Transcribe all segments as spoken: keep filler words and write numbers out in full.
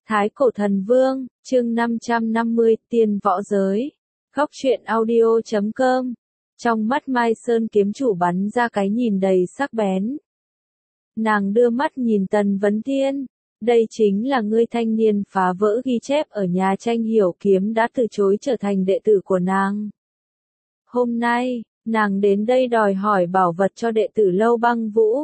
Thái Cổ Thần Vương, chương năm trăm năm mươi, Tiên Võ Giới. Góc truyện audio chấm com. Trong mắt Mai Sơn kiếm chủ bắn ra cái nhìn đầy sắc bén. Nàng đưa mắt nhìn Tần Vấn Thiên. Đây chính là ngươi thanh niên phá vỡ ghi chép ở nhà tranh hiểu kiếm đã từ chối trở thành đệ tử của nàng. Hôm nay, nàng đến đây đòi hỏi bảo vật cho đệ tử Lâu Băng Vũ.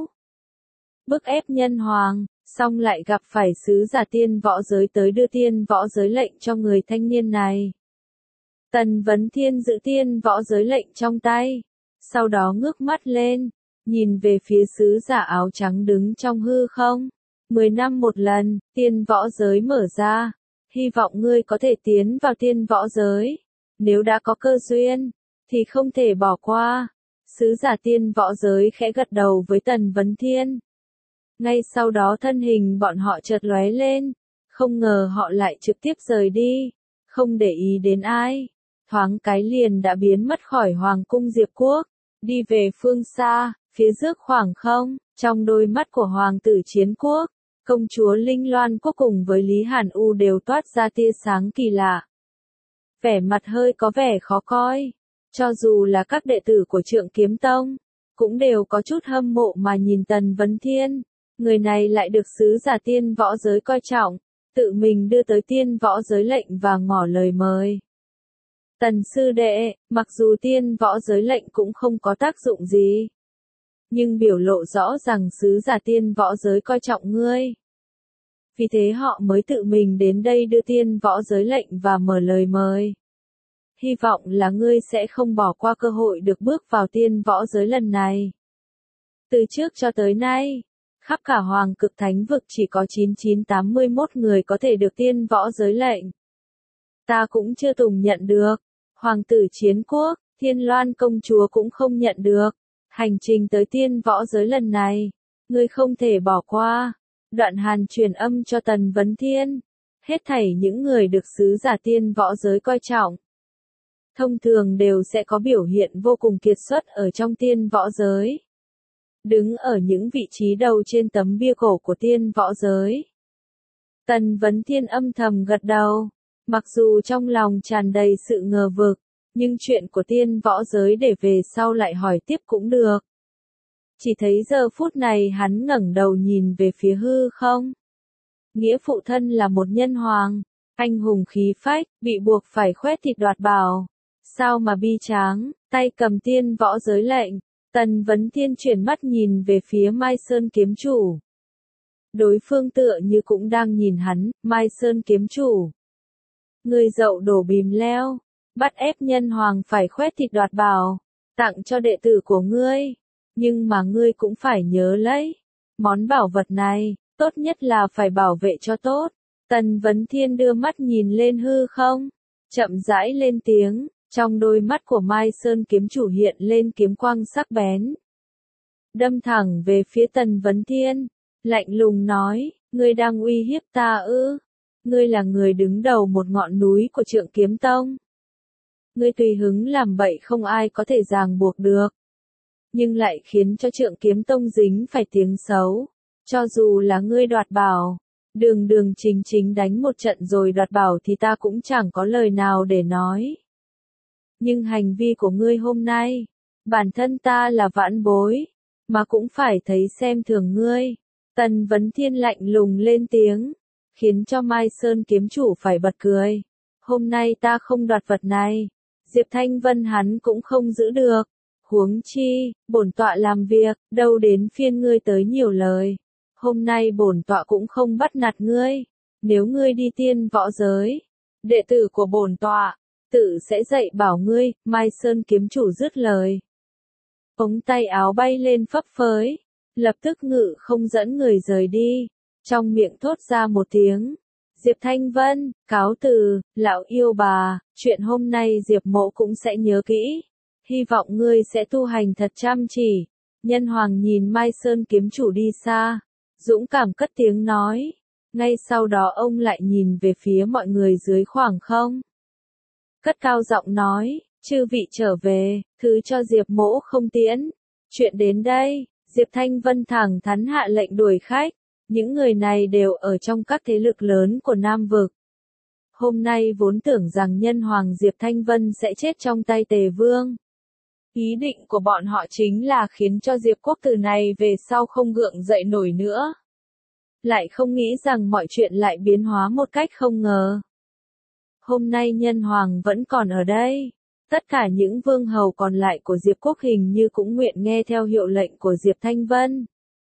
Bức ép nhân hoàng, xong lại gặp phải sứ giả tiên võ giới tới đưa tiên võ giới lệnh cho người thanh niên này. Tần Vấn Thiên giữ tiên võ giới lệnh trong tay, sau đó ngước mắt lên, nhìn về phía sứ giả áo trắng đứng trong hư không. Mười năm một lần, tiên võ giới mở ra, hy vọng ngươi có thể tiến vào tiên võ giới. Nếu đã có cơ duyên, thì không thể bỏ qua. Sứ giả tiên võ giới khẽ gật đầu với Tần Vấn Thiên. Ngay sau đó thân hình bọn họ chợt lóe lên, không ngờ họ lại trực tiếp rời đi, không để ý đến ai. Thoáng cái liền đã biến mất khỏi Hoàng cung Diệp Quốc, đi về phương xa, phía trước khoảng không, trong đôi mắt của Hoàng tử Chiến Quốc, công chúa Linh Loan Quốc cùng với Lý Hàn U đều toát ra tia sáng kỳ lạ. Vẻ mặt hơi có vẻ khó coi, cho dù là các đệ tử của Trượng Kiếm Tông, cũng đều có chút hâm mộ mà nhìn Tần Vấn Thiên. Người này lại được sứ giả tiên võ giới coi trọng, tự mình đưa tới tiên võ giới lệnh và ngỏ lời mời. Tần sư đệ, mặc dù tiên võ giới lệnh cũng không có tác dụng gì, nhưng biểu lộ rõ rằng sứ giả tiên võ giới coi trọng ngươi. Vì thế họ mới tự mình đến đây đưa tiên võ giới lệnh và mở lời mời. Hy vọng là ngươi sẽ không bỏ qua cơ hội được bước vào tiên võ giới lần này. Từ trước cho tới nay, khắp cả Hoàng Cực Thánh Vực chỉ có chín nghìn chín trăm tám mươi mốt người có thể được tiên võ giới lệnh. Ta cũng chưa từng nhận được. Hoàng tử Chiến Quốc, Thiên Loan công chúa cũng không nhận được. Hành trình tới tiên võ giới lần này, ngươi không thể bỏ qua. Đoạn Hàn truyền âm cho Tần Vấn Thiên. Hết thảy những người được sứ giả tiên võ giới coi trọng, thông thường đều sẽ có biểu hiện vô cùng kiệt xuất ở trong tiên võ giới. Đứng ở những vị trí đầu trên tấm bia cổ của tiên võ giới. Tần Vấn Thiên âm thầm gật đầu, mặc dù trong lòng tràn đầy sự ngờ vực, nhưng chuyện của tiên võ giới để về sau lại hỏi tiếp cũng được. Chỉ thấy giờ phút này hắn ngẩng đầu nhìn về phía hư không. Nghĩa phụ thân là một nhân hoàng, anh hùng khí phách, bị buộc phải khoét thịt đoạt bảo. Sao mà bi tráng, tay cầm tiên võ giới lệnh. Tần Vấn Thiên chuyển mắt nhìn về phía Mai Sơn kiếm chủ. Đối phương tựa như cũng đang nhìn hắn. Mai Sơn kiếm chủ, người dậu đổ bìm leo, bắt ép nhân hoàng phải khoét thịt đoạt bảo, tặng cho đệ tử của ngươi. Nhưng mà ngươi cũng phải nhớ lấy, món bảo vật này, tốt nhất là phải bảo vệ cho tốt. Tần Vấn Thiên đưa mắt nhìn lên hư không, chậm rãi lên tiếng. Trong đôi mắt của Mai Sơn kiếm chủ hiện lên kiếm quang sắc bén. Đâm thẳng về phía Tần Vấn Thiên, lạnh lùng nói, ngươi đang uy hiếp ta ư? Ngươi là người đứng đầu một ngọn núi của Trượng Kiếm Tông. Ngươi tùy hứng làm bậy không ai có thể ràng buộc được. Nhưng lại khiến cho Trượng Kiếm Tông dính phải tiếng xấu. Cho dù là ngươi đoạt bảo, đường đường chính chính đánh một trận rồi đoạt bảo thì ta cũng chẳng có lời nào để nói. Nhưng hành vi của ngươi hôm nay, bản thân ta là vãn bối, mà cũng phải thấy xem thường ngươi. Tần Vấn Thiên lạnh lùng lên tiếng, khiến cho Mai Sơn kiếm chủ phải bật cười. Hôm nay ta không đoạt vật này, Diệp Thanh Vân hắn cũng không giữ được. Huống chi, bổn tọa làm việc, đâu đến phiên ngươi tới nhiều lời. Hôm nay bổn tọa cũng không bắt nạt ngươi. Nếu ngươi đi tiên võ giới, đệ tử của bổn tọa tự sẽ dạy bảo ngươi. Mai Sơn kiếm chủ dứt lời, ống tay áo bay lên phấp phới, lập tức ngự không dẫn người rời đi, trong miệng thốt ra một tiếng, Diệp Thanh Vân, cáo từ. Lão yêu bà, chuyện hôm nay Diệp mộ cũng sẽ nhớ kỹ, hy vọng ngươi sẽ tu hành thật chăm chỉ. Nhân hoàng nhìn Mai Sơn kiếm chủ đi xa, dũng cảm cất tiếng nói, ngay sau đó ông lại nhìn về phía mọi người dưới khoảng không. Cất cao giọng nói, chư vị trở về, thứ cho Diệp mỗ không tiễn. Chuyện đến đây, Diệp Thanh Vân thẳng thắn hạ lệnh đuổi khách, Những người này đều ở trong các thế lực lớn của Nam Vực. Hôm nay vốn tưởng rằng nhân hoàng Diệp Thanh Vân sẽ chết trong tay Tề Vương. Ý định của bọn họ chính là khiến cho Diệp quốc từ này về sau không gượng dậy nổi nữa. Lại không nghĩ rằng mọi chuyện lại biến hóa một cách không ngờ. Hôm nay nhân hoàng vẫn còn ở đây. Tất cả những vương hầu còn lại của Diệp quốc hình như cũng nguyện nghe theo hiệu lệnh của Diệp Thanh Vân.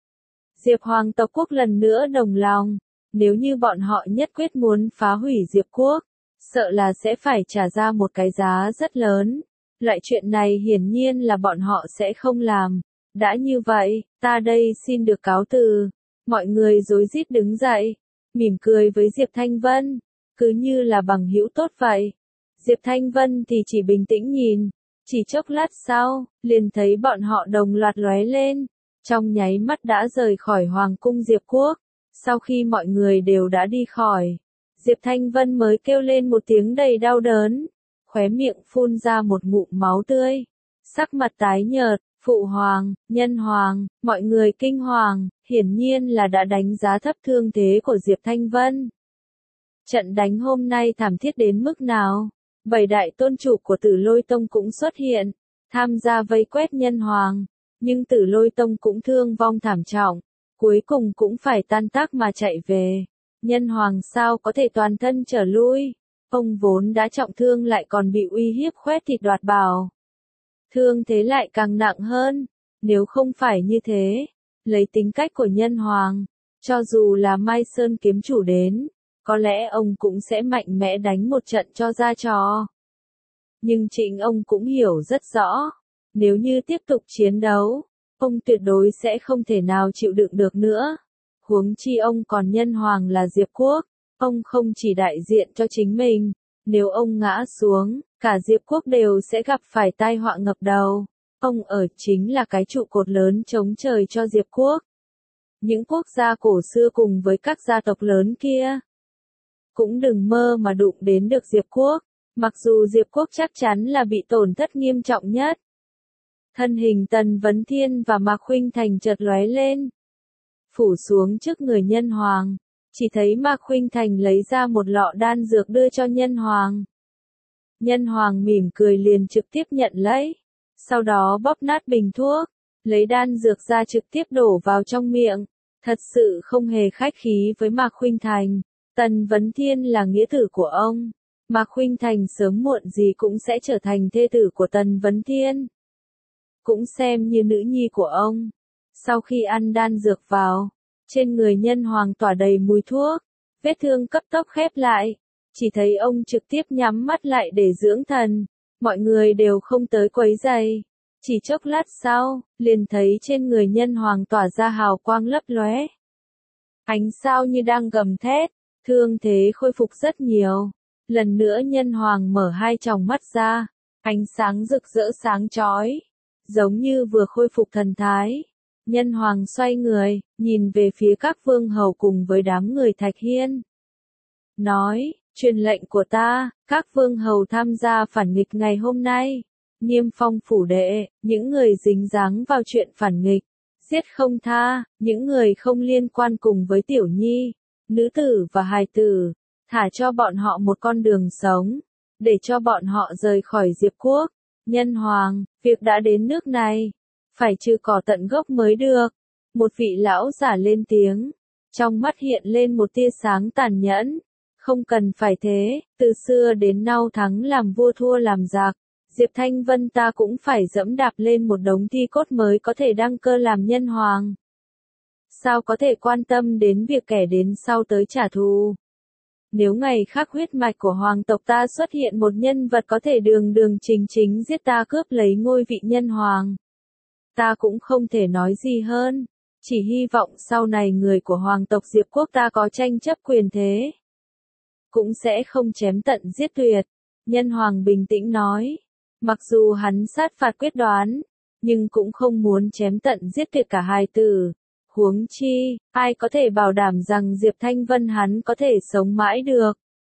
Diệp hoàng tộc quốc lần nữa đồng lòng. Nếu như bọn họ nhất quyết muốn phá hủy Diệp quốc, sợ là sẽ phải trả ra một cái giá rất lớn. Loại chuyện này hiển nhiên là bọn họ sẽ không làm. Đã như vậy, ta đây xin được cáo từ. Mọi người rối rít đứng dậy, mỉm cười với Diệp Thanh Vân, cứ như là bằng hữu tốt vậy. Diệp Thanh Vân thì chỉ bình tĩnh nhìn, chỉ chốc lát sau, liền thấy bọn họ đồng loạt lóe lên, trong nháy mắt đã rời khỏi Hoàng cung Diệp quốc. Sau khi mọi người đều đã đi khỏi, Diệp Thanh Vân mới kêu lên một tiếng đầy đau đớn, khóe miệng phun ra một ngụm máu tươi, sắc mặt tái nhợt. Phụ hoàng, nhân hoàng, mọi người kinh hoàng, hiển nhiên là đã đánh giá thấp thương thế của Diệp Thanh Vân. Trận đánh hôm nay thảm thiết đến mức nào? Bảy đại tôn chủ của Tử Lôi Tông cũng xuất hiện, tham gia vây quét nhân hoàng, nhưng Tử Lôi Tông cũng thương vong thảm trọng, cuối cùng cũng phải tan tác mà chạy về. Nhân hoàng sao có thể toàn thân trở lui? Ông vốn đã trọng thương lại còn bị uy hiếp khoét thịt đoạt bảo. Thương thế lại càng nặng hơn, nếu không phải như thế, lấy tính cách của nhân hoàng, cho dù là Mai Sơn kiếm chủ đến, có lẽ ông cũng sẽ mạnh mẽ đánh một trận cho ra trò. Nhưng chính ông cũng hiểu rất rõ, nếu như tiếp tục chiến đấu, ông tuyệt đối sẽ không thể nào chịu đựng được nữa. Huống chi ông còn nhân hoàng là Diệp quốc, ông không chỉ đại diện cho chính mình, nếu ông ngã xuống, cả Diệp quốc đều sẽ gặp phải tai họa ngập đầu. Ông ở chính là cái trụ cột lớn chống trời cho Diệp quốc. Những quốc gia cổ xưa cùng với các gia tộc lớn kia, cũng đừng mơ mà đụng đến được Diệp quốc, mặc dù Diệp quốc chắc chắn là bị tổn thất nghiêm trọng nhất. Thân hình Tần Vấn Thiên và Mạc Khuynh Thành chợt lóe lên, phủ xuống trước người nhân hoàng, chỉ thấy Mạc Khuynh Thành lấy ra một lọ đan dược đưa cho nhân hoàng. Nhân hoàng mỉm cười liền trực tiếp nhận lấy, sau đó bóp nát bình thuốc, lấy đan dược ra trực tiếp đổ vào trong miệng, thật sự không hề khách khí với Mạc Khuynh Thành. Tần Vấn Thiên là nghĩa tử của ông, Mạc Khuynh Thành sớm muộn gì cũng sẽ trở thành thê tử của Tần Vấn Thiên, cũng xem như nữ nhi của ông. Sau khi ăn đan dược vào, trên người nhân hoàng tỏa đầy mùi thuốc, vết thương cấp tốc khép lại, chỉ thấy ông trực tiếp nhắm mắt lại để dưỡng thần, mọi người đều không tới quấy rầy. Chỉ chốc lát sau, liền thấy trên người nhân hoàng tỏa ra hào quang lấp lóe. Ánh sao như đang gầm thét, thương thế khôi phục rất nhiều. Lần nữa nhân hoàng mở hai tròng mắt ra, ánh sáng rực rỡ sáng chói, giống như vừa khôi phục thần thái. Nhân hoàng xoay người, nhìn về phía các vương hầu cùng với đám người Thạch Hiên. Nói, truyền lệnh của ta, các vương hầu tham gia phản nghịch ngày hôm nay. Niêm phong phủ đệ, những người dính dáng vào chuyện phản nghịch, giết không tha, những người không liên quan cùng với tiểu nhi, nữ tử và hài tử, thả cho bọn họ một con đường sống, để cho bọn họ rời khỏi Diệp quốc. Nhân hoàng, việc đã đến nước này, phải trừ cỏ tận gốc mới được. Một vị lão giả lên tiếng, trong mắt hiện lên một tia sáng tàn nhẫn. Không cần phải thế, từ xưa đến nay thắng làm vua thua làm giặc, Diệp Thanh Vân ta cũng phải dẫm đạp lên một đống thi cốt mới có thể đăng cơ làm nhân hoàng. Sao có thể quan tâm đến việc kẻ đến sau tới trả thù? Nếu ngày khác huyết mạch của hoàng tộc ta xuất hiện một nhân vật có thể đường đường chính chính giết ta cướp lấy ngôi vị nhân hoàng, ta cũng không thể nói gì hơn, chỉ hy vọng sau này người của hoàng tộc Diệp quốc ta có tranh chấp quyền thế, cũng sẽ không chém tận giết tuyệt. Nhân hoàng bình tĩnh nói, mặc dù hắn sát phạt quyết đoán, nhưng cũng không muốn chém tận giết tuyệt cả hai tử. Huống chi, ai có thể bảo đảm rằng Diệp Thanh Vân hắn có thể sống mãi được.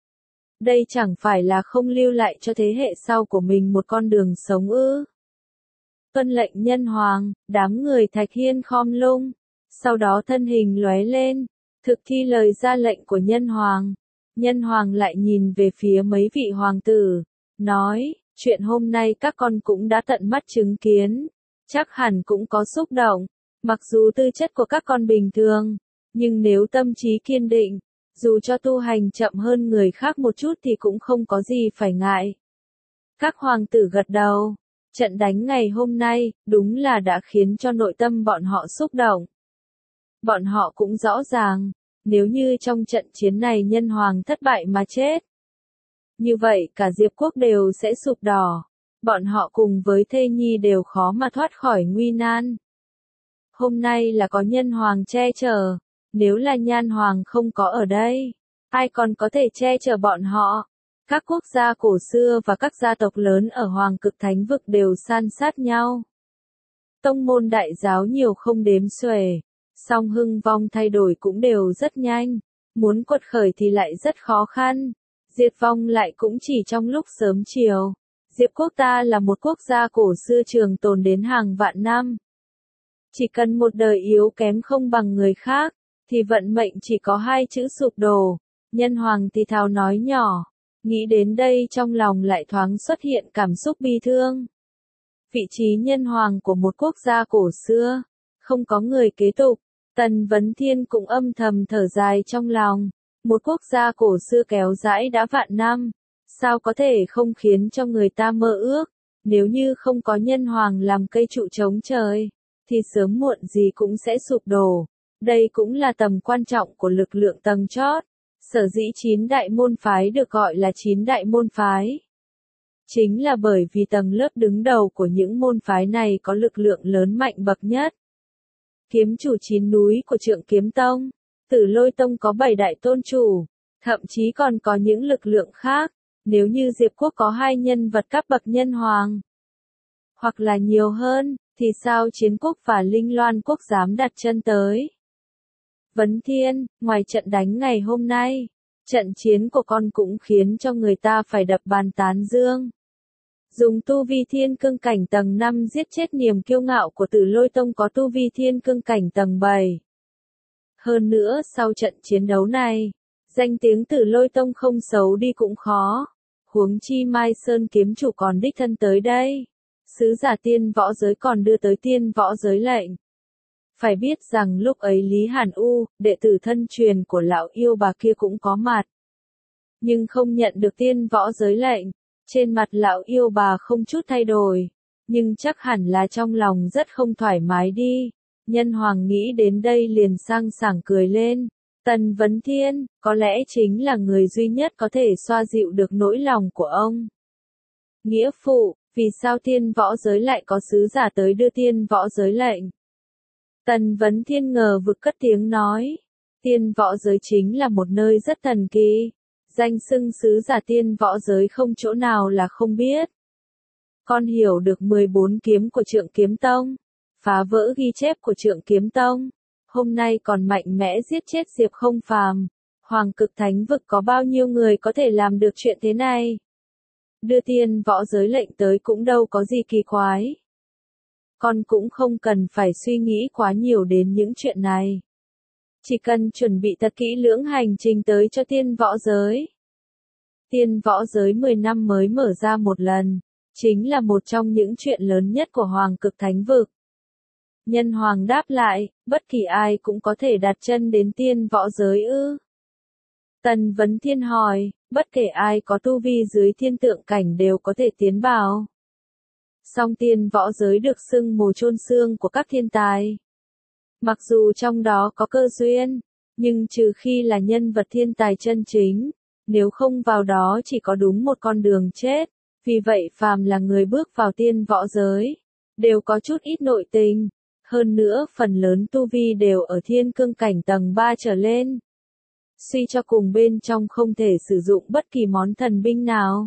Đây chẳng phải là không lưu lại cho thế hệ sau của mình một con đường sống ư. Tuân lệnh nhân hoàng, đám người Thạch Hiên khom lung, sau đó thân hình lóe lên, Thực thi lời ra lệnh của nhân hoàng, nhân hoàng lại nhìn về phía mấy vị hoàng tử, nói, chuyện hôm nay các con cũng đã tận mắt chứng kiến, chắc hẳn cũng có xúc động, mặc dù tư chất của các con bình thường, nhưng nếu tâm trí kiên định, dù cho tu hành chậm hơn người khác một chút thì cũng không có gì phải ngại. Các hoàng tử gật đầu, trận đánh ngày hôm nay, đúng là đã khiến cho nội tâm bọn họ xúc động. Bọn họ cũng rõ ràng, nếu như trong trận chiến này nhân hoàng thất bại mà chết, như vậy cả Diệp quốc đều sẽ sụp đổ, bọn họ cùng với thê nhi đều khó mà thoát khỏi nguy nan. Hôm nay là có nhân hoàng che chở, nếu là nhan hoàng không có ở đây, ai còn có thể che chở bọn họ. Các quốc gia cổ xưa và các gia tộc lớn ở Hoàng Cực Thánh Vực đều san sát nhau. Tông môn đại giáo nhiều không đếm xuể, song hưng vong thay đổi cũng đều rất nhanh, muốn quật khởi thì lại rất khó khăn, diệt vong lại cũng chỉ trong lúc sớm chiều. Diệp quốc ta là một quốc gia cổ xưa trường tồn đến hàng vạn năm. Chỉ cần một đời yếu kém không bằng người khác, thì vận mệnh chỉ có hai chữ sụp đổ. Nhân hoàng thì thào nói nhỏ. Nghĩ đến đây trong lòng lại thoáng xuất hiện cảm xúc bi thương. Vị trí nhân hoàng của một quốc gia cổ xưa, không có người kế tục, Tần Vấn Thiên cũng âm thầm thở dài trong lòng. Một quốc gia cổ xưa kéo dãi đã vạn năm, sao có thể không khiến cho người ta mơ ước, nếu như không có nhân hoàng làm cây trụ chống trời, thì sớm muộn gì cũng sẽ sụp đổ. Đây cũng là tầm quan trọng của lực lượng tầng chót. Sở dĩ chín đại môn phái được gọi là chín đại môn phái. Chính là bởi vì tầng lớp đứng đầu của những môn phái này có lực lượng lớn mạnh bậc nhất. Kiếm chủ chín núi của Trượng Kiếm Tông, Tử Lôi Tông có bảy đại tôn chủ, thậm chí còn có những lực lượng khác. Nếu như Diệp quốc có hai nhân vật cấp bậc nhân hoàng, hoặc là nhiều hơn, thì sao Chiến quốc và Linh Loan quốc dám đặt chân tới? Vấn Thiên, ngoài trận đánh ngày hôm nay, trận chiến của con cũng khiến cho người ta phải đập bàn tán dương. Dùng tu vi thiên cương cảnh tầng năm giết chết niềm kiêu ngạo của Tử Lôi Tông có tu vi thiên cương cảnh tầng bảy. Hơn nữa sau trận chiến đấu này, danh tiếng Tử Lôi Tông không xấu đi cũng khó. Huống chi Mai Sơn kiếm chủ còn đích thân tới đây. Sứ giả tiên võ giới còn đưa tới tiên võ giới lệnh. Phải biết rằng lúc ấy Lý Hàn U, đệ tử thân truyền của lão yêu bà kia cũng có mặt. Nhưng không nhận được tiên võ giới lệnh, trên mặt lão yêu bà không chút thay đổi. Nhưng chắc hẳn là trong lòng rất không thoải mái đi. Nhân hoàng nghĩ đến đây liền sang sảng cười lên. Tần Vấn Thiên, có lẽ chính là người duy nhất có thể xoa dịu được nỗi lòng của ông. Nghĩa phụ, vì sao tiên võ giới lại có sứ giả tới đưa tiên võ giới lệnh? Tần Vấn Thiên ngờ vực cất tiếng nói. Tiên võ giới chính là một nơi rất thần kỳ. Danh xưng sứ giả tiên võ giới không chỗ nào là không biết. Con hiểu được mười bốn kiếm của Trượng Kiếm Tông. Phá vỡ ghi chép của Trượng Kiếm Tông. Hôm nay còn mạnh mẽ giết chết Diệp Không Phàm. Hoàng Cực Thánh Vực có bao nhiêu người có thể làm được chuyện thế này? Đưa tiên võ giới lệnh tới cũng đâu có gì kỳ quái. Con cũng không cần phải suy nghĩ quá nhiều đến những chuyện này. Chỉ cần chuẩn bị thật kỹ lưỡng hành trình tới cho tiên võ giới. Tiên võ giới mười năm mới mở ra một lần, chính là một trong những chuyện lớn nhất của Hoàng Cực Thánh Vực. Nhân hoàng đáp lại, bất kỳ ai cũng có thể đặt chân đến tiên võ giới ư? Tần Vấn Thiên hỏi, bất kể ai có tu vi dưới thiên tượng cảnh đều có thể tiến vào. Song tiên võ giới được xưng mồ chôn xương của các thiên tài. Mặc dù trong đó có cơ duyên, nhưng trừ khi là nhân vật thiên tài chân chính, nếu không vào đó chỉ có đúng một con đường chết. Vì vậy phàm là người bước vào tiên võ giới, đều có chút ít nội tình. Hơn nữa phần lớn tu vi đều ở thiên cương cảnh tầng ba trở lên. Suy cho cùng bên trong không thể sử dụng bất kỳ món thần binh nào.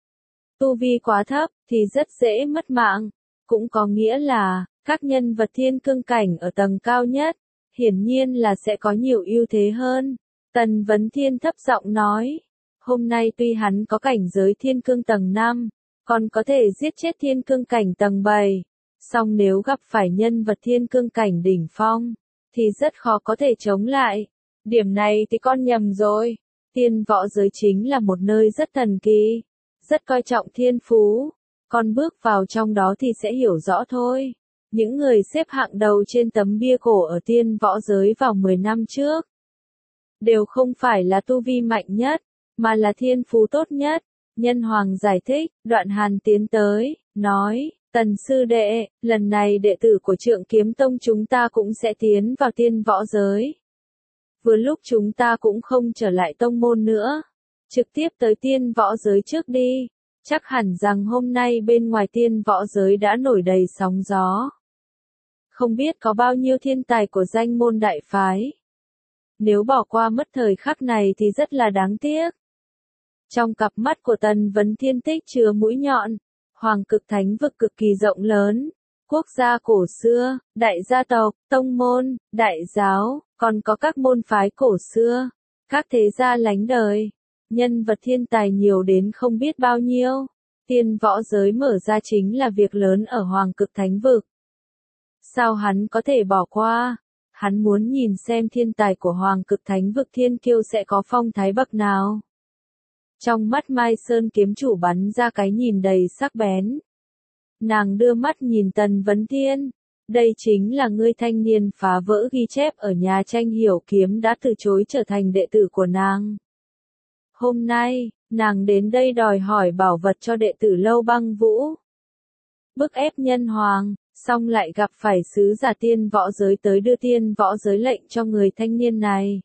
Tu vi quá thấp thì rất dễ mất mạng. Cũng có nghĩa là, các nhân vật thiên cương cảnh ở tầng cao nhất, hiển nhiên là sẽ có nhiều ưu thế hơn. Tần Vấn Thiên thấp giọng nói, hôm nay tuy hắn có cảnh giới thiên cương tầng năm, còn có thể giết chết thiên cương cảnh tầng bảy. Song nếu gặp phải nhân vật thiên cương cảnh đỉnh phong, thì rất khó có thể chống lại. Điểm này thì con nhầm rồi. Tiên võ giới chính là một nơi rất thần kỳ, rất coi trọng thiên phú. Con bước vào trong đó thì sẽ hiểu rõ thôi. Những người xếp hạng đầu trên tấm bia cổ ở tiên võ giới vào mười năm trước, đều không phải là tu vi mạnh nhất, mà là thiên phú tốt nhất. Nhân Hoàng giải thích, Đoạn Hàn tiến tới, nói, Tần sư đệ, lần này đệ tử của Trượng Kiếm Tông chúng ta cũng sẽ tiến vào tiên võ giới. Vừa lúc chúng ta cũng không trở lại tông môn nữa, trực tiếp tới tiên võ giới trước đi. Chắc hẳn rằng hôm nay bên ngoài tiên võ giới đã nổi đầy sóng gió. Không biết có bao nhiêu thiên tài của danh môn đại phái. Nếu bỏ qua mất thời khắc này thì rất là đáng tiếc. Trong cặp mắt của Tần Vấn Thiên tích chứa mũi nhọn, Hoàng Cực Thánh vực cực kỳ rộng lớn, quốc gia cổ xưa, đại gia tộc, tông môn, đại giáo, còn có các môn phái cổ xưa, các thế gia lánh đời, nhân vật thiên tài nhiều đến không biết bao nhiêu. Tiên võ giới mở ra chính là việc lớn ở Hoàng Cực Thánh vực. Sao hắn có thể bỏ qua? Hắn muốn nhìn xem thiên tài của Hoàng Cực Thánh vực thiên kiêu sẽ có phong thái bậc nào. Trong mắt Mai Sơn kiếm chủ bắn ra cái nhìn đầy sắc bén. Nàng đưa mắt nhìn Tần Vấn Thiên. Đây chính là ngươi thanh niên phá vỡ ghi chép ở nhà tranh hiểu kiếm đã từ chối trở thành đệ tử của nàng. Hôm nay, nàng đến đây đòi hỏi bảo vật cho đệ tử Lâu Băng Vũ. Bức ép Nhân Hoàng, xong lại gặp phải sứ giả tiên võ giới tới đưa tiên võ giới lệnh cho người thanh niên này.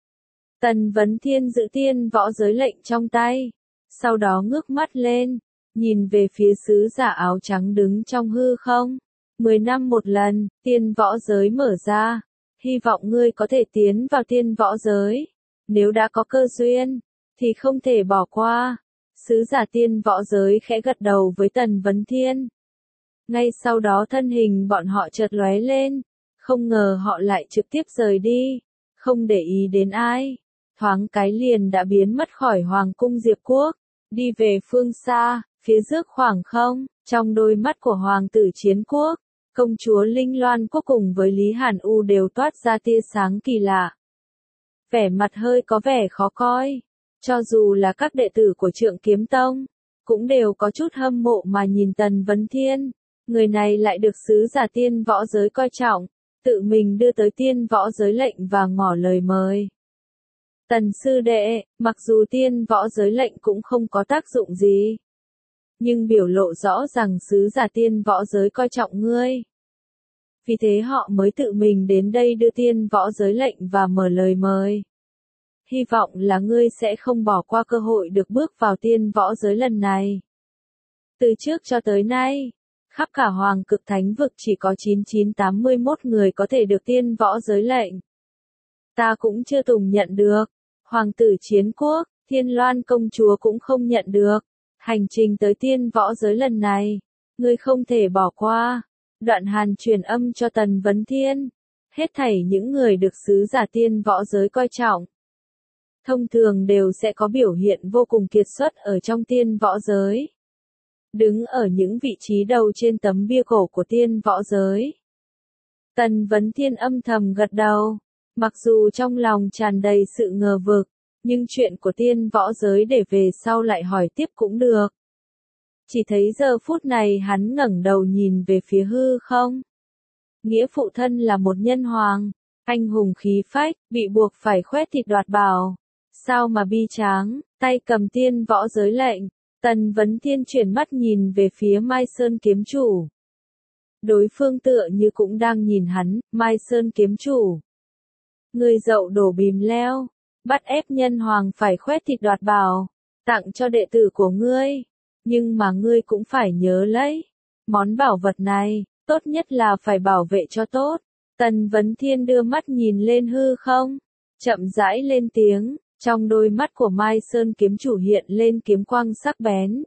Tần Vấn Thiên giữ tiên võ giới lệnh trong tay, sau đó ngước mắt lên, nhìn về phía sứ giả áo trắng đứng trong hư không. Mười năm một lần, tiên võ giới mở ra, hy vọng ngươi có thể tiến vào tiên võ giới. Nếu đã có cơ duyên, thì không thể bỏ qua. Sứ giả tiên võ giới khẽ gật đầu với Tần Vấn Thiên. Ngay sau đó thân hình bọn họ chợt lóe lên, không ngờ họ lại trực tiếp rời đi, không để ý đến ai. Thoáng cái liền đã biến mất khỏi Hoàng cung Diệp Quốc, đi về phương xa, phía trước khoảng không, trong đôi mắt của Hoàng tử Chiến Quốc, công chúa Linh Loan Quốc cùng với Lý Hàn U đều toát ra tia sáng kỳ lạ. Vẻ mặt hơi có vẻ khó coi, cho dù là các đệ tử của Trượng Kiếm Tông, cũng đều có chút hâm mộ mà nhìn Tần Vấn Thiên, người này lại được sứ giả tiên võ giới coi trọng, tự mình đưa tới tiên võ giới lệnh và ngỏ lời mời. Tần sư đệ, mặc dù tiên võ giới lệnh cũng không có tác dụng gì, nhưng biểu lộ rõ rằng sứ giả tiên võ giới coi trọng ngươi. Vì thế họ mới tự mình đến đây đưa tiên võ giới lệnh và mở lời mời. Hy vọng là ngươi sẽ không bỏ qua cơ hội được bước vào tiên võ giới lần này. Từ trước cho tới nay, khắp cả Hoàng Cực Thánh vực chỉ có chín chín tám mươi mốt người có thể được tiên võ giới lệnh. Ta cũng chưa từng nhận được. Hoàng tử Chiến Quốc, Thiên Loan công chúa cũng không nhận được. Hành trình tới tiên võ giới lần này, ngươi không thể bỏ qua. Đoạn Hàn truyền âm cho Tần Vấn Thiên. Hết thảy những người được sứ giả tiên võ giới coi trọng, thông thường đều sẽ có biểu hiện vô cùng kiệt xuất ở trong tiên võ giới. Đứng ở những vị trí đầu trên tấm bia cổ của tiên võ giới. Tần Vấn Thiên âm thầm gật đầu. Mặc dù trong lòng tràn đầy sự ngờ vực, nhưng chuyện của tiên võ giới để về sau lại hỏi tiếp cũng được. Chỉ thấy giờ phút này hắn ngẩng đầu nhìn về phía hư không. Nghĩa phụ thân là một nhân hoàng, anh hùng khí phách, bị buộc phải khoét thịt đoạt bảo. Sao mà bi tráng, tay cầm tiên võ giới lệnh. Tần Vấn Thiên chuyển mắt nhìn về phía Mai Sơn kiếm chủ. Đối phương tựa như cũng đang nhìn hắn, Mai Sơn kiếm chủ. Người dậu đổ bìm leo, bắt ép nhân hoàng phải khoét thịt đoạt bảo, tặng cho đệ tử của ngươi. Nhưng mà ngươi cũng phải nhớ lấy, món bảo vật này, tốt nhất là phải bảo vệ cho tốt. Tần Vấn Thiên đưa mắt nhìn lên hư không, chậm rãi lên tiếng, trong đôi mắt của Mai Sơn kiếm chủ hiện lên kiếm quang sắc bén.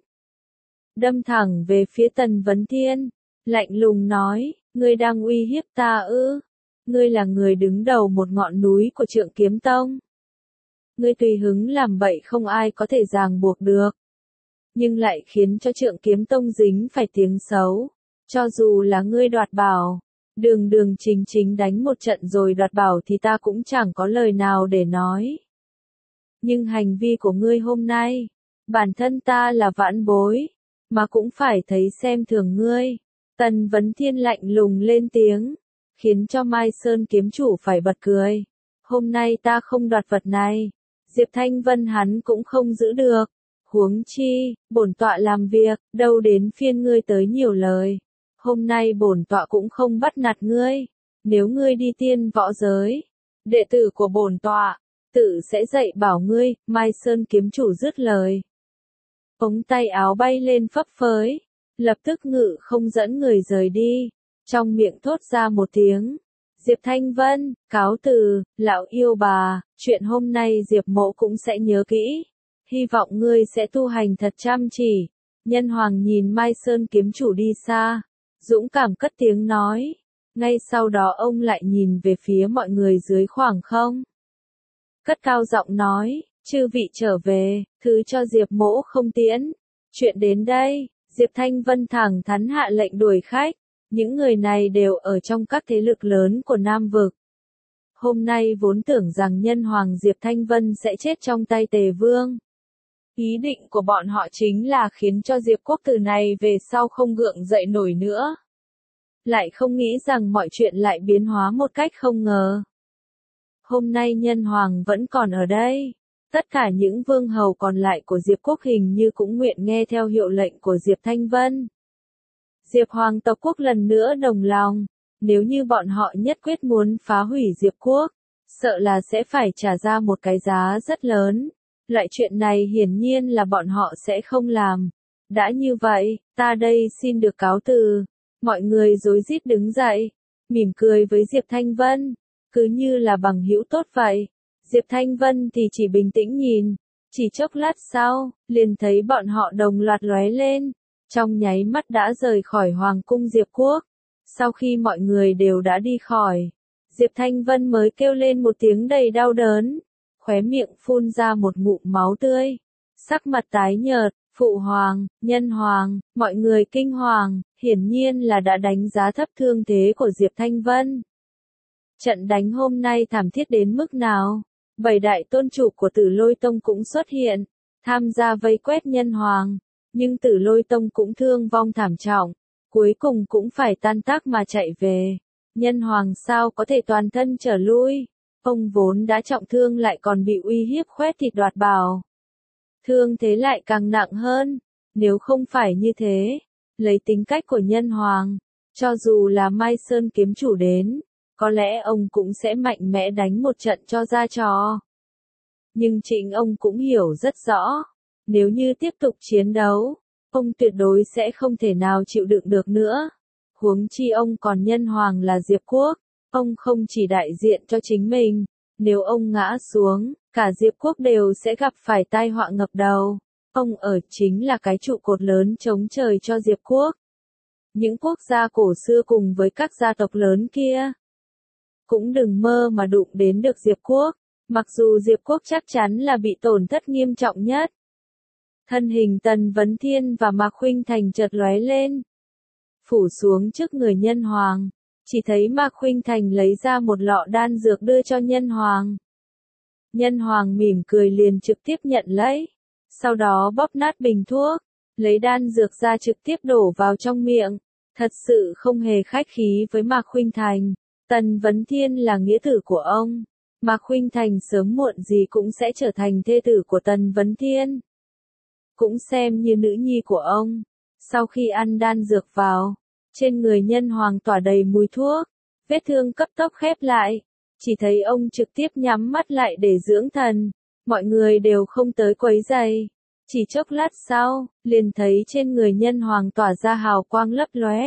Đâm thẳng về phía Tần Vấn Thiên, lạnh lùng nói, ngươi đang uy hiếp ta ư? Ngươi là người đứng đầu một ngọn núi của Trượng Kiếm Tông. Ngươi tùy hứng làm bậy không ai có thể ràng buộc được. Nhưng lại khiến cho Trượng Kiếm Tông dính phải tiếng xấu. Cho dù là ngươi đoạt bảo, Đường đường chính chính đánh một trận rồi đoạt bảo thì ta cũng chẳng có lời nào để nói. Nhưng hành vi của ngươi hôm nay, bản thân ta là vãn bối, mà cũng phải thấy xem thường ngươi. Tần Vấn Thiên lạnh lùng lên tiếng, khiến cho Mai Sơn kiếm chủ phải bật cười. Hôm nay ta không đoạt vật này, Diệp Thanh Vân hắn cũng không giữ được. Huống chi, bổn tọa làm việc, đâu đến phiên ngươi tới nhiều lời. Hôm nay bổn tọa cũng không bắt nạt ngươi. Nếu ngươi đi tiên võ giới, đệ tử của bổn tọa tự sẽ dạy bảo ngươi. Mai Sơn kiếm chủ dứt lời, ống tay áo bay lên phấp phới, lập tức ngự không dẫn người rời đi, trong miệng thốt ra một tiếng. Diệp Thanh Vân, cáo từ, lão yêu bà, chuyện hôm nay Diệp mỗ cũng sẽ nhớ kỹ. Hy vọng ngươi sẽ tu hành thật chăm chỉ. Nhân Hoàng nhìn Mai Sơn kiếm chủ đi xa, dũng cảm cất tiếng nói. Ngay sau đó ông lại nhìn về phía mọi người dưới khoảng không. Cất cao giọng nói, chư vị trở về, thứ cho Diệp mỗ không tiễn. Chuyện đến đây, Diệp Thanh Vân thẳng thắn hạ lệnh đuổi khách. Những người này đều ở trong các thế lực lớn của Nam Vực. Hôm nay vốn tưởng rằng Nhân Hoàng Diệp Thanh Vân sẽ chết trong tay Tề Vương. Ý định của bọn họ chính là khiến cho Diệp Quốc từ này về sau không gượng dậy nổi nữa. Lại không nghĩ rằng mọi chuyện lại biến hóa một cách không ngờ. Hôm nay Nhân Hoàng vẫn còn ở đây. Tất cả những vương hầu còn lại của Diệp Quốc hình như cũng nguyện nghe theo hiệu lệnh của Diệp Thanh Vân. Diệp Hoàng tộc quốc lần nữa đồng lòng. Nếu như bọn họ nhất quyết muốn phá hủy Diệp Quốc, sợ là sẽ phải trả ra một cái giá rất lớn. Loại chuyện này hiển nhiên là bọn họ sẽ không làm. Đã như vậy, ta đây xin được cáo từ. Mọi người rối rít đứng dậy, mỉm cười với Diệp Thanh Vân, cứ như là bằng hữu tốt vậy. Diệp Thanh Vân thì chỉ bình tĩnh nhìn, chỉ chốc lát sau, liền thấy bọn họ đồng loạt lóe lên, trong nháy mắt đã rời khỏi Hoàng cung Diệp Quốc. Sau khi mọi người đều đã đi khỏi, Diệp Thanh Vân mới kêu lên một tiếng đầy đau đớn, khóe miệng phun ra một ngụm máu tươi, sắc mặt tái nhợt. Phụ hoàng, Nhân Hoàng, mọi người kinh hoàng, hiển nhiên là đã đánh giá thấp thương thế của Diệp Thanh Vân. Trận đánh hôm nay thảm thiết đến mức nào? Bảy đại tôn chủ của Tử Lôi Tông cũng xuất hiện, tham gia vây quét Nhân Hoàng, nhưng Tử Lôi Tông cũng thương vong thảm trọng, cuối cùng cũng phải tan tác mà chạy về. Nhân Hoàng sao có thể toàn thân trở lui? Ông vốn đã trọng thương lại còn bị uy hiếp khoét thịt đoạt bảo. Thương thế lại càng nặng hơn, nếu không phải như thế, lấy tính cách của Nhân Hoàng, cho dù là Mai Sơn kiếm chủ đến, có lẽ ông cũng sẽ mạnh mẽ đánh một trận cho ra trò. Nhưng chính ông cũng hiểu rất rõ, nếu như tiếp tục chiến đấu, ông tuyệt đối sẽ không thể nào chịu đựng được nữa. Huống chi ông còn Nhân Hoàng là Diệp Quốc, ông không chỉ đại diện cho chính mình, nếu ông ngã xuống, cả Diệp Quốc đều sẽ gặp phải tai họa ngập đầu. Ông ở chính là cái trụ cột lớn chống trời cho Diệp Quốc. Những quốc gia cổ xưa cùng với các gia tộc lớn kia, cũng đừng mơ mà đụng đến được Diệp Quốc, mặc dù Diệp Quốc chắc chắn là bị tổn thất nghiêm trọng nhất. Thân hình Tần Vấn Thiên và Mạc Khuynh Thành chợt lóe lên, phủ xuống trước người Nhân Hoàng, chỉ thấy Mạc Khuynh Thành lấy ra một lọ đan dược đưa cho Nhân Hoàng. Nhân Hoàng mỉm cười liền trực tiếp nhận lấy, sau đó bóp nát bình thuốc, lấy đan dược ra trực tiếp đổ vào trong miệng, thật sự không hề khách khí với Mạc Khuynh Thành. Tần Vấn Thiên là nghĩa tử của ông, Mạc Khuynh Thành sớm muộn gì cũng sẽ trở thành thê tử của Tần Vấn Thiên, cũng xem như nữ nhi của ông. Sau khi ăn đan dược vào, trên người Nhân Hoàng tỏa đầy mùi thuốc, vết thương cấp tốc khép lại. Chỉ thấy ông trực tiếp nhắm mắt lại để dưỡng thần, mọi người đều không tới quấy rầy. Chỉ chốc lát sau, liền thấy trên người Nhân Hoàng tỏa ra hào quang lấp lóe.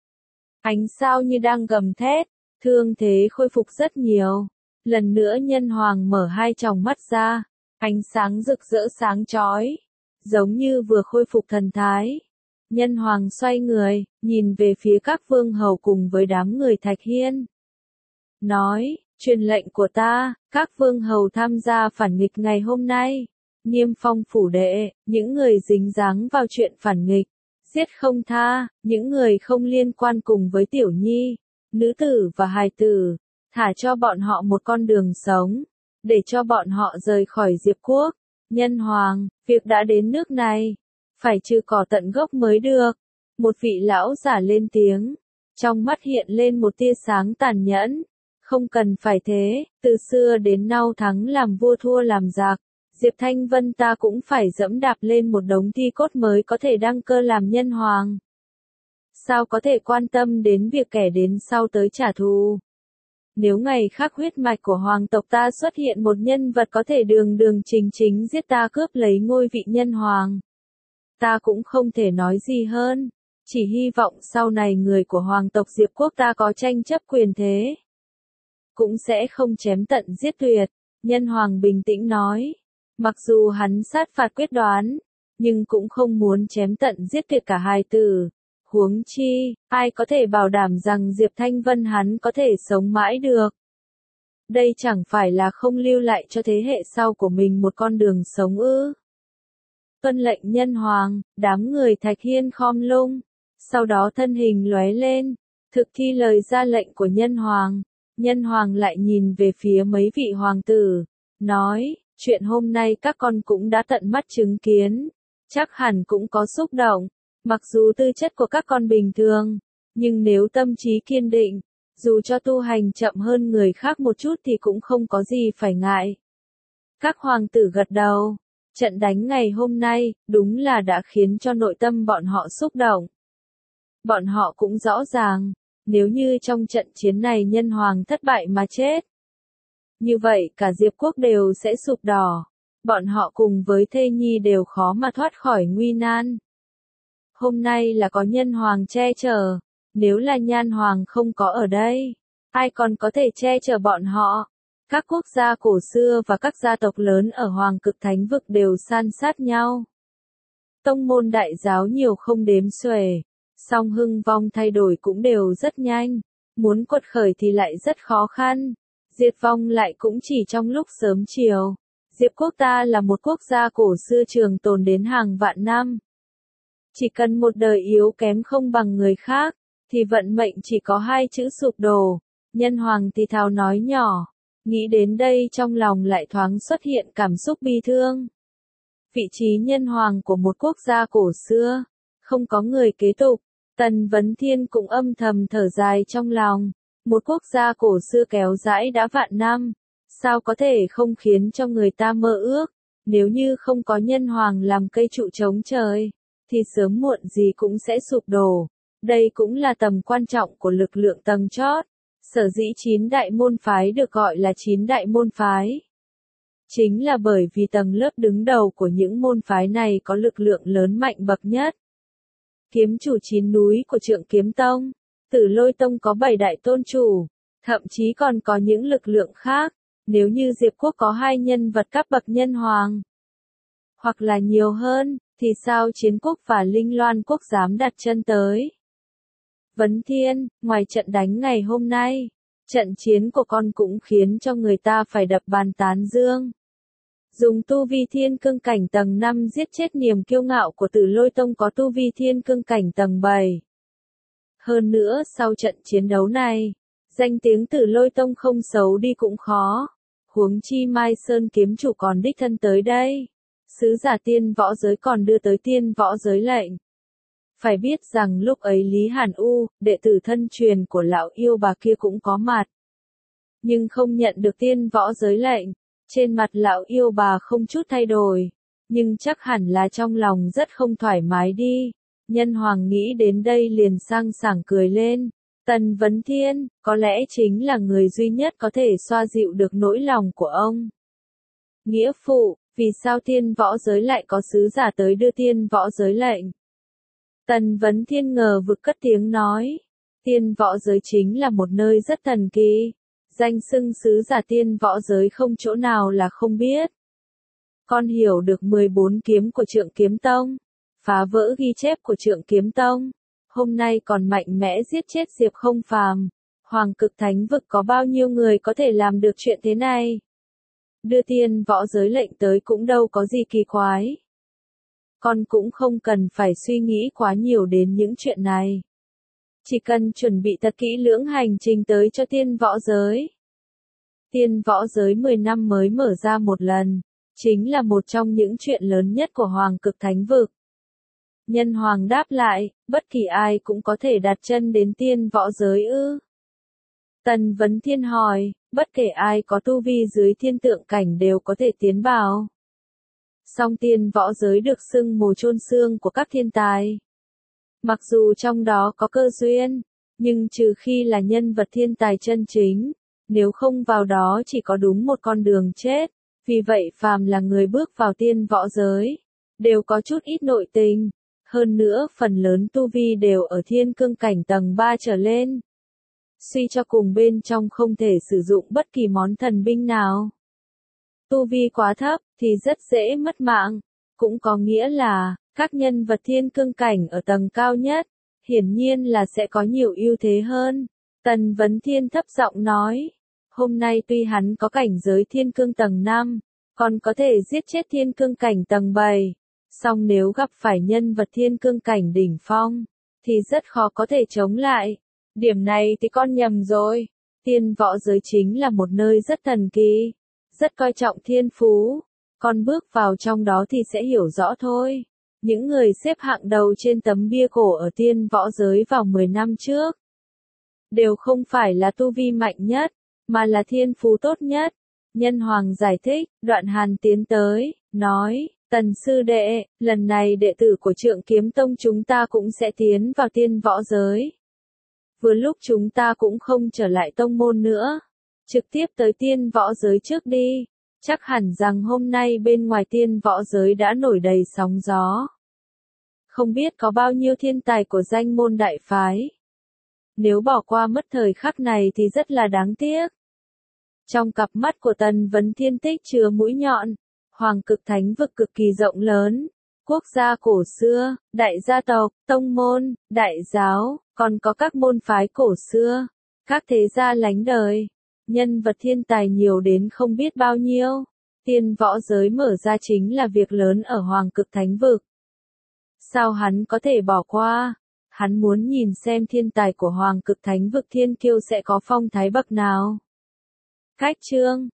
Ánh sao như đang gầm thét, thương thế khôi phục rất nhiều. Lần nữa Nhân Hoàng mở hai tròng mắt ra, ánh sáng rực rỡ sáng chói, giống như vừa khôi phục thần thái. Nhân Hoàng xoay người, nhìn về phía các vương hầu cùng với đám người Thạch Hiên. Nói, truyền lệnh của ta, các vương hầu tham gia phản nghịch ngày hôm nay. Niêm Phong phủ đệ, những người dính dáng vào chuyện phản nghịch, giết không tha, những người không liên quan cùng với Tiểu Nhi, nữ tử và hài tử, thả cho bọn họ một con đường sống, để cho bọn họ rời khỏi Diệp quốc. Nhân hoàng, việc đã đến nước này, phải trừ cỏ tận gốc mới được. Một vị lão giả lên tiếng, trong mắt hiện lên một tia sáng tàn nhẫn. Không cần phải thế, từ xưa đến nay thắng làm vua thua làm giặc. Diệp Thanh Vân ta cũng phải dẫm đạp lên một đống thi cốt mới có thể đăng cơ làm nhân hoàng. Sao có thể quan tâm đến việc kẻ đến sau tới trả thù? Nếu ngày khác huyết mạch của hoàng tộc ta xuất hiện một nhân vật có thể đường đường chính chính giết ta cướp lấy ngôi vị nhân hoàng, ta cũng không thể nói gì hơn. Chỉ hy vọng sau này người của hoàng tộc Diệp quốc ta có tranh chấp quyền thế, cũng sẽ không chém tận giết tuyệt. Nhân hoàng bình tĩnh nói. Mặc dù hắn sát phạt quyết đoán, nhưng cũng không muốn chém tận giết tuyệt cả hài tử. Huống chi, ai có thể bảo đảm rằng Diệp Thanh Vân hắn có thể sống mãi được. Đây chẳng phải là không lưu lại cho thế hệ sau của mình một con đường sống ư. Tuân lệnh nhân hoàng, đám người Thạch Hiên khom lung, sau đó thân hình lóe lên, thực thi lời ra lệnh của nhân hoàng. Nhân hoàng lại nhìn về phía mấy vị hoàng tử, nói, chuyện hôm nay các con cũng đã tận mắt chứng kiến, chắc hẳn cũng có xúc động. Mặc dù tư chất của các con bình thường, nhưng nếu tâm trí kiên định, dù cho tu hành chậm hơn người khác một chút thì cũng không có gì phải ngại. Các hoàng tử gật đầu, trận đánh ngày hôm nay, đúng là đã khiến cho nội tâm bọn họ xúc động. Bọn họ cũng rõ ràng, nếu như trong trận chiến này nhân hoàng thất bại mà chết, như vậy cả Diệp quốc đều sẽ sụp đổ, bọn họ cùng với thê nhi đều khó mà thoát khỏi nguy nan. Hôm nay là có nhân hoàng che chở, nếu là nhan hoàng không có ở đây, ai còn có thể che chở bọn họ. Các quốc gia cổ xưa và các gia tộc lớn ở Hoàng Cực Thánh Vực đều san sát nhau. Tông môn đại giáo nhiều không đếm xuể, song hưng vong thay đổi cũng đều rất nhanh, muốn quật khởi thì lại rất khó khăn, diệt vong lại cũng chỉ trong lúc sớm chiều. Diệp quốc ta là một quốc gia cổ xưa trường tồn đến hàng vạn năm. Chỉ cần một đời yếu kém không bằng người khác, thì vận mệnh chỉ có hai chữ sụp đổ. Nhân hoàng thì thào nói nhỏ, nghĩ đến đây trong lòng lại thoáng xuất hiện cảm xúc bi thương. Vị trí nhân hoàng của một quốc gia cổ xưa, không có người kế tục. Tần Vấn Thiên cũng âm thầm thở dài trong lòng. Một quốc gia cổ xưa kéo dãi đã vạn năm, sao có thể không khiến cho người ta mơ ước. Nếu như không có nhân hoàng làm cây trụ chống trời, thì sớm muộn gì cũng sẽ sụp đổ. Đây cũng là tầm quan trọng của lực lượng tầng chót. Sở dĩ chín đại môn phái được gọi là chín đại môn phái, chính là bởi vì tầng lớp đứng đầu của những môn phái này có lực lượng lớn mạnh bậc nhất. Kiếm chủ chín núi của Trượng Kiếm Tông, Tử Lôi Tông có bảy đại tôn chủ, thậm chí còn có những lực lượng khác. Nếu như Diệp quốc có hai nhân vật cấp bậc nhân hoàng, hoặc là nhiều hơn, thì sao Chiến quốc và Linh Loan quốc dám đặt chân tới? Vấn Thiên, ngoài trận đánh ngày hôm nay, trận chiến của con cũng khiến cho người ta phải đập bàn tán dương. Dùng tu vi thiên cương cảnh tầng năm giết chết niềm kiêu ngạo của Tử Lôi Tông có tu vi thiên cương cảnh tầng bảy. Hơn nữa sau trận chiến đấu này, danh tiếng Tử Lôi Tông không xấu đi cũng khó. Huống chi Mai Sơn kiếm chủ còn đích thân tới đây. Sứ giả tiên võ giới còn đưa tới tiên võ giới lệnh. Phải biết rằng lúc ấy Lý Hàn U, đệ tử thân truyền của lão yêu bà kia cũng có mặt. Nhưng không nhận được tiên võ giới lệnh. Trên mặt lão yêu bà không chút thay đổi. Nhưng chắc hẳn là trong lòng rất không thoải mái đi. Nhân hoàng nghĩ đến đây liền sang sảng cười lên. Tần Vấn Thiên, có lẽ chính là người duy nhất có thể xoa dịu được nỗi lòng của ông. Nghĩa phụ, vì sao tiên võ giới lại có sứ giả tới đưa tiên võ giới lệnh? Tần Vấn Thiên ngờ vực cất tiếng nói. Tiên võ giới chính là một nơi rất thần kỳ. Danh xưng sứ giả tiên võ giới không chỗ nào là không biết. Con hiểu được mười bốn kiếm của Trượng Kiếm Tông, phá vỡ ghi chép của Trượng Kiếm Tông. Hôm nay còn mạnh mẽ giết chết Diệp Không Phàm. Hoàng Cực Thánh Vực có bao nhiêu người có thể làm được chuyện thế này? Đưa tiên võ giới lệnh tới cũng đâu có gì kỳ quái. Con cũng không cần phải suy nghĩ quá nhiều đến những chuyện này. chỉ cần chuẩn bị thật kỹ lưỡng hành trình tới cho tiên võ giới. Tiên võ giới mười năm mới mở ra một lần, chính là một trong những chuyện lớn nhất của Hoàng Cực Thánh Vực. Nhân Hoàng đáp lại, bất kỳ ai cũng có thể đặt chân đến tiên võ giới ư? Tần Vấn Thiên hỏi, bất kể ai có tu vi dưới thiên tượng cảnh đều có thể tiến vào. Song tiên võ giới được xưng mồ chôn xương của các thiên tài. Mặc dù trong đó có cơ duyên, nhưng trừ khi là nhân vật thiên tài chân chính, nếu không vào đó chỉ có đúng một con đường chết. Vì vậy phàm là người bước vào tiên võ giới, đều có chút ít nội tình. Hơn nữa phần lớn tu vi đều ở thiên cương cảnh tầng ba trở lên. Suy cho cùng bên trong không thể sử dụng bất kỳ món thần binh nào. Tu vi quá thấp thì rất dễ mất mạng, cũng có nghĩa là các nhân vật thiên cương cảnh ở tầng cao nhất, hiển nhiên là sẽ có nhiều ưu thế hơn. Tần Vấn Thiên thấp giọng nói, hôm nay tuy hắn có cảnh giới thiên cương tầng năm, còn có thể giết chết thiên cương cảnh tầng bảy, song nếu gặp phải nhân vật thiên cương cảnh đỉnh phong, thì rất khó có thể chống lại. Điểm này thì con nhầm rồi. Tiên võ giới chính là một nơi rất thần kỳ, rất coi trọng thiên phú. Con bước vào trong đó thì sẽ hiểu rõ thôi. Những người xếp hạng đầu trên tấm bia cổ ở tiên võ giới vào mười năm trước, đều không phải là tu vi mạnh nhất, mà là thiên phú tốt nhất. Nhân Hoàng giải thích, Đoạn Hàn tiến tới, nói, Tần sư đệ, lần này đệ tử của Trượng Kiếm Tông chúng ta cũng sẽ tiến vào tiên võ giới. Vừa lúc chúng ta cũng không trở lại tông môn nữa, trực tiếp tới tiên võ giới trước đi. Chắc hẳn rằng hôm nay bên ngoài tiên võ giới đã nổi đầy sóng gió. Không biết có bao nhiêu thiên tài của danh môn đại phái. Nếu bỏ qua mất thời khắc này thì rất là đáng tiếc. Trong cặp mắt của Tần Vấn Thiên tích chứa mũi nhọn. Hoàng Cực Thánh Vực cực kỳ rộng lớn. Quốc gia cổ xưa, đại gia tộc, tông môn, đại giáo, còn có các môn phái cổ xưa, các thế gia lánh đời. Nhân vật thiên tài nhiều đến không biết bao nhiêu. Tiên võ giới mở ra chính là việc lớn ở Hoàng Cực Thánh Vực. Sao hắn có thể bỏ qua? Hắn muốn nhìn xem thiên tài của Hoàng Cực Thánh Vực thiên kiêu sẽ có phong thái bậc nào. Cách chương